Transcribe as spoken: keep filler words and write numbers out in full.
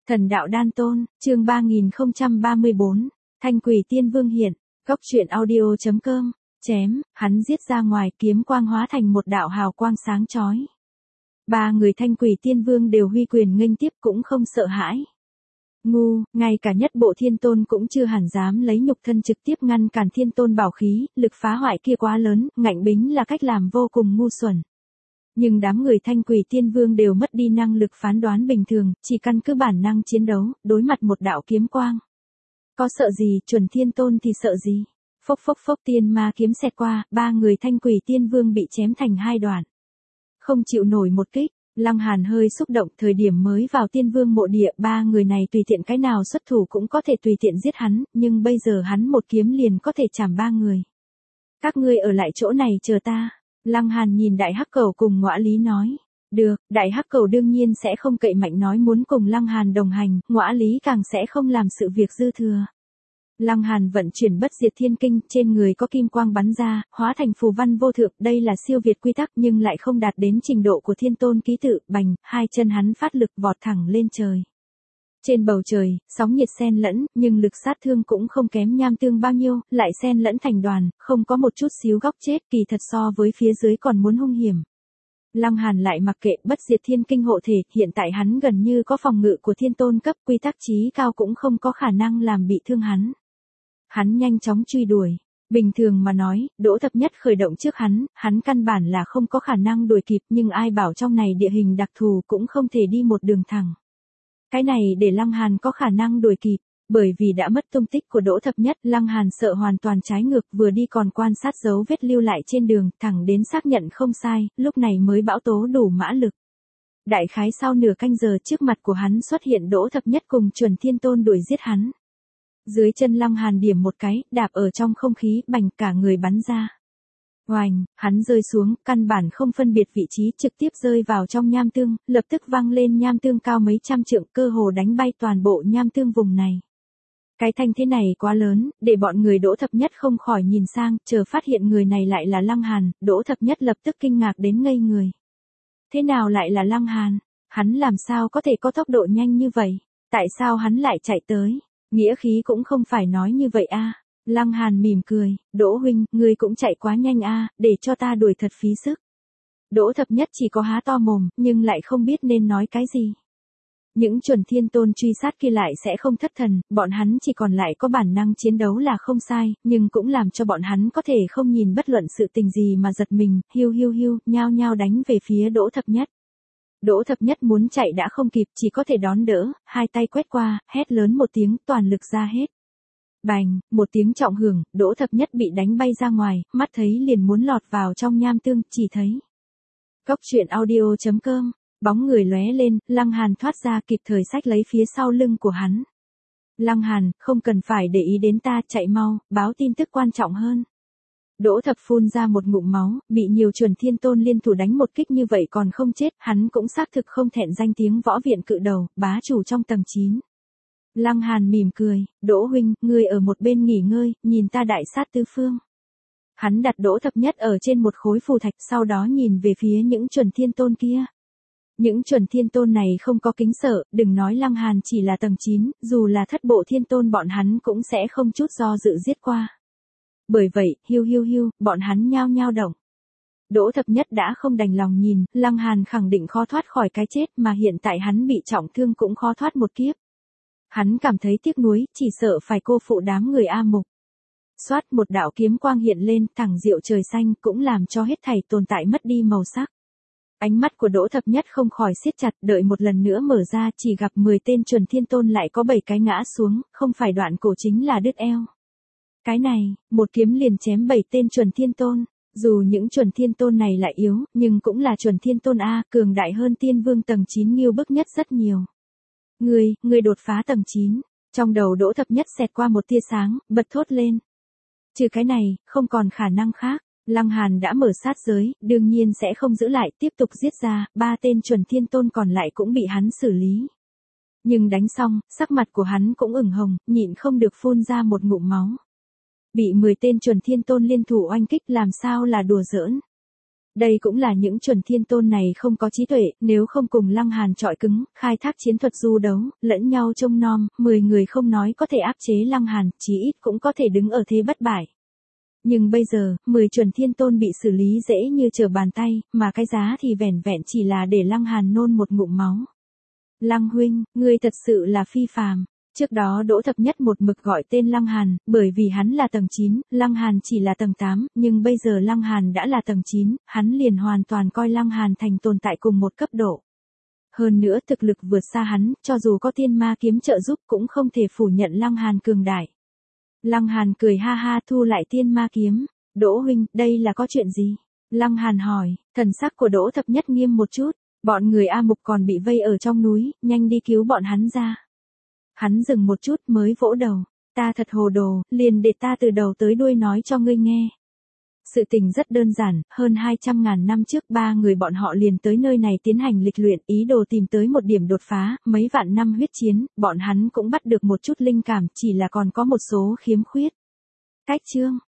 Thần đạo đan tôn, chương ba nghìn không trăm ba mươi bốn, Thanh Quỷ Tiên Vương hiện, Cốc truyện audio chấm com, chém, hắn giết ra ngoài kiếm quang hóa thành một đạo hào quang sáng chói. Ba người Thanh Quỷ Tiên Vương đều huy quyền nghênh tiếp cũng không sợ hãi. Ngu, ngay cả nhất bộ thiên tôn cũng chưa hẳn dám lấy nhục thân trực tiếp ngăn cản thiên tôn bảo khí, lực phá hoại kia quá lớn, ngạnh bính là cách làm vô cùng ngu xuẩn. Nhưng đám người Thanh Quỷ Tiên Vương đều mất đi năng lực phán đoán bình thường, chỉ căn cứ bản năng chiến đấu, đối mặt một đạo kiếm quang. Có sợ gì, chuẩn thiên tôn thì sợ gì? Phốc phốc phốc tiên ma kiếm xẹt qua, ba người Thanh Quỷ Tiên Vương bị chém thành hai đoạn. Không chịu nổi một kích, Lăng Hàn hơi xúc động, thời điểm mới vào Tiên Vương mộ địa, ba người này tùy tiện cái nào xuất thủ cũng có thể tùy tiện giết hắn, nhưng bây giờ hắn một kiếm liền có thể chảm ba người. Các ngươi ở lại chỗ này chờ ta. Lăng Hàn nhìn Đại Hắc Cẩu cùng Ngõa Lý nói. Được, Đại Hắc Cẩu đương nhiên sẽ không cậy mạnh nói muốn cùng Lăng Hàn đồng hành, Ngõa Lý càng sẽ không làm sự việc dư thừa. Lăng Hàn vận chuyển bất diệt thiên kinh, trên người có kim quang bắn ra, hóa thành phù văn vô thượng, đây là siêu việt quy tắc nhưng lại không đạt đến trình độ của thiên tôn ký tự, bành, hai chân hắn phát lực vọt thẳng lên trời. Trên bầu trời, sóng nhiệt xen lẫn, nhưng lực sát thương cũng không kém nham tương bao nhiêu, lại xen lẫn thành đoàn, không có một chút xíu góc chết, kỳ thật so với phía dưới còn muốn hung hiểm. Lăng Hàn lại mặc kệ bất diệt thiên kinh hộ thể, hiện tại hắn gần như có phòng ngự của thiên tôn cấp, quy tắc chí cao cũng không có khả năng làm bị thương hắn. Hắn nhanh chóng truy đuổi. Bình thường mà nói, Đỗ Thập Nhất khởi động trước hắn, hắn căn bản là không có khả năng đuổi kịp, nhưng ai bảo trong này địa hình đặc thù cũng không thể đi một đường thẳng. Cái này để Lăng Hàn có khả năng đuổi kịp, bởi vì đã mất tung tích của Đỗ Thập Nhất, Lăng Hàn sợ hoàn toàn trái ngược, vừa đi còn quan sát dấu vết lưu lại trên đường, thẳng đến xác nhận không sai, lúc này mới bão tố đủ mã lực. Đại khái sau nửa canh giờ trước mặt của hắn xuất hiện Đỗ Thập Nhất cùng Chuẩn Thiên Tôn đuổi giết hắn. Dưới chân Lăng Hàn điểm một cái, đạp ở trong không khí, bành, cả người bắn ra. Oành, hắn rơi xuống, căn bản không phân biệt vị trí, trực tiếp rơi vào trong nham tương, lập tức văng lên nham tương cao mấy trăm trượng, cơ hồ đánh bay toàn bộ nham tương vùng này. Cái thanh thế này quá lớn, để bọn người Đỗ Thập Nhất không khỏi nhìn sang, chờ phát hiện người này lại là Lăng Hàn, Đỗ Thập Nhất lập tức kinh ngạc đến ngây người. Thế nào lại là Lăng Hàn? Hắn làm sao có thể có tốc độ nhanh như vậy? Tại sao hắn lại chạy tới? Nghĩa khí cũng không phải nói như vậy a. Lăng Hàn mỉm cười, Đỗ huynh, ngươi cũng chạy quá nhanh a, để cho ta đuổi thật phí sức. Đỗ Thập Nhất chỉ có há to mồm, nhưng lại không biết nên nói cái gì. Những chuẩn thiên tôn truy sát kia lại sẽ không thất thần, bọn hắn chỉ còn lại có bản năng chiến đấu là không sai, nhưng cũng làm cho bọn hắn có thể không nhìn bất luận sự tình gì mà giật mình, hiu hiu hiu, nhao nhao đánh về phía Đỗ Thập Nhất. Đỗ Thập Nhất muốn chạy đã không kịp, chỉ có thể đón đỡ, hai tay quét qua, hét lớn một tiếng, toàn lực ra hết. Bành, một tiếng trọng hưởng, Đỗ Thập Nhất bị đánh bay ra ngoài, mắt thấy liền muốn lọt vào trong nham tương, chỉ thấy. Cốc truyện audio chấm com, bóng người lóe lên, Lăng Hàn thoát ra kịp thời xách lấy phía sau lưng của hắn. Lăng Hàn, không cần phải để ý đến ta, chạy mau, báo tin tức quan trọng hơn. Đỗ Thập phun ra một ngụm máu, bị nhiều chuẩn thiên tôn liên thủ đánh một kích như vậy còn không chết, hắn cũng xác thực không thẹn danh tiếng võ viện cự đầu, bá chủ trong tầng chín. Lăng Hàn mỉm cười, Đỗ huynh, ngươi ở một bên nghỉ ngơi, nhìn ta đại sát tứ phương. Hắn đặt Đỗ Thập Nhất ở trên một khối phù thạch, sau đó nhìn về phía những chuẩn thiên tôn kia. Những chuẩn thiên tôn này không có kính sợ, đừng nói Lăng Hàn chỉ là tầng chín, dù là thất bộ thiên tôn bọn hắn cũng sẽ không chút do dự giết qua. Bởi vậy, hiu hiu hiu, bọn hắn nhao nhao động. Đỗ Thập Nhất đã không đành lòng nhìn, Lăng Hàn khẳng định khó thoát khỏi cái chết mà hiện tại hắn bị trọng thương cũng khó thoát một kiếp. Hắn cảm thấy tiếc nuối, chỉ sợ phải cô phụ đám người A Mục. Xoát một đạo kiếm quang hiện lên, thẳng diệu trời xanh cũng làm cho hết thảy tồn tại mất đi màu sắc. Ánh mắt của Đỗ Thập Nhất không khỏi siết chặt, đợi một lần nữa mở ra, chỉ gặp mười tên chuẩn thiên tôn lại có bảy cái ngã xuống, không phải đoạn cổ chính là đứt eo. Cái này, một kiếm liền chém bảy tên chuẩn thiên tôn, dù những chuẩn thiên tôn này lại yếu, nhưng cũng là chuẩn thiên tôn A, cường đại hơn tiên vương tầng chín nghiêu bức nhất rất nhiều. Ngươi, ngươi đột phá tầng chín, trong đầu Đỗ Thập Nhất xẹt qua một tia sáng, bật thốt lên. Trừ cái này, không còn khả năng khác, Lăng Hàn đã mở sát giới, đương nhiên sẽ không giữ lại, tiếp tục giết ra, ba tên chuẩn thiên tôn còn lại cũng bị hắn xử lý. Nhưng đánh xong, sắc mặt của hắn cũng ửng hồng, nhịn không được phun ra một ngụm máu. Bị mười tên chuẩn thiên tôn liên thủ oanh kích làm sao là đùa giỡn. Đây cũng là những chuẩn thiên tôn này không có trí tuệ, nếu không cùng Lăng Hàn chọi cứng, khai thác chiến thuật du đấu, lẫn nhau trông nom, mười người không nói có thể áp chế Lăng Hàn, chí ít cũng có thể đứng ở thế bất bại. Nhưng bây giờ, mười chuẩn thiên tôn bị xử lý dễ như trở bàn tay, mà cái giá thì vẻn vẹn chỉ là để Lăng Hàn nôn một ngụm máu. Lăng huynh, ngươi thật sự là phi phàm. Trước đó Đỗ Thập Nhất một mực gọi tên Lăng Hàn, bởi vì hắn là tầng chín, Lăng Hàn chỉ là tầng tám, nhưng bây giờ Lăng Hàn đã là tầng chín, hắn liền hoàn toàn coi Lăng Hàn thành tồn tại cùng một cấp độ. Hơn nữa thực lực vượt xa hắn, cho dù có tiên ma kiếm trợ giúp cũng không thể phủ nhận Lăng Hàn cường đại. Lăng Hàn cười ha ha thu lại tiên ma kiếm. Đỗ huynh, đây là có chuyện gì? Lăng Hàn hỏi, thần sắc của Đỗ Thập Nhất nghiêm một chút, bọn người A Mục còn bị vây ở trong núi, nhanh đi cứu bọn hắn ra. Hắn dừng một chút mới vỗ đầu, ta thật hồ đồ, liền để ta từ đầu tới đuôi nói cho ngươi nghe. Sự tình rất đơn giản, hơn hai trăm ngàn năm trước ba người bọn họ liền tới nơi này tiến hành lịch luyện, ý đồ tìm tới một điểm đột phá, mấy vạn năm huyết chiến, bọn hắn cũng bắt được một chút linh cảm, chỉ là còn có một số khiếm khuyết. Cách chương